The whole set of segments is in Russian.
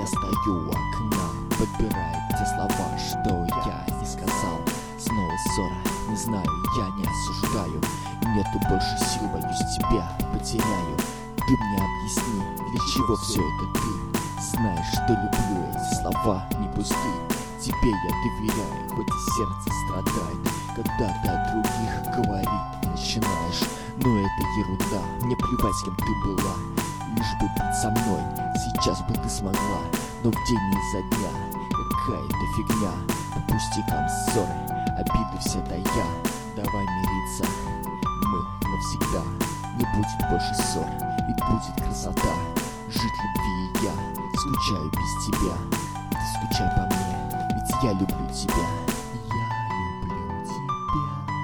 стою у окна, подбирая те слова, что я не сказал. Снова ссора, не знаю, я не осуждаю. Нету больше сил, боюсь, тебя потеряю. Ты мне объясни, для чего все это ты? Знаешь, что люблю, эти слова не пустые. Тебе я доверяю, хоть и сердце страдает, когда ты о других говорить начинаешь. Но это ерунда, мне плевать, с кем ты была, лишь бы быть со мной, сейчас бы ты смогла. Но в день изо дня какая-то фигня, по пустякам ссоры, обиды все тая. Давай мириться, мы навсегда. Не будет больше ссор, ведь будет красота. Жить любви и я скучаю без тебя. Ты скучай по мне, ведь я люблю тебя. Я люблю тебя.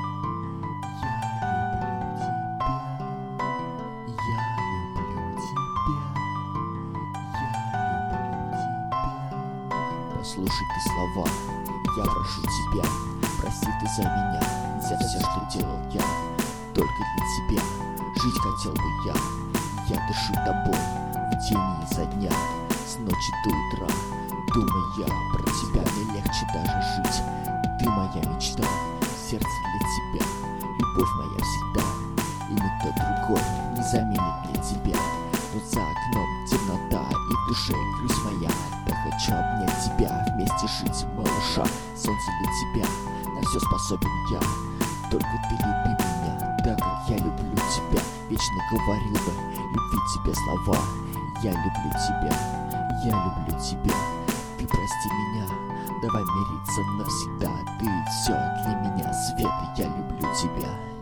Я люблю тебя. Послушай ты слова, я прошу тебя, прости ты за меня, за все, что делал я, только для тебя. Жить хотел бы я дышу тобой в день изо дня, с ночи до утра. Думая про тебя, мне легче даже жить. Ты моя мечта, сердце для тебя, любовь моя всегда. И никто другой не заменит для тебя. Но за окном темнота и в душе грусть моя. Да хочу обнять тебя, вместе жить, малыша. Солнце для тебя, на все способен я. Только ты люби меня, так как я люблю тебя. Вечно говорил бы любви тебе слова. Я люблю тебя, я люблю тебя. Ты прости меня, давай мириться навсегда. Ты все для меня, Света, я люблю тебя.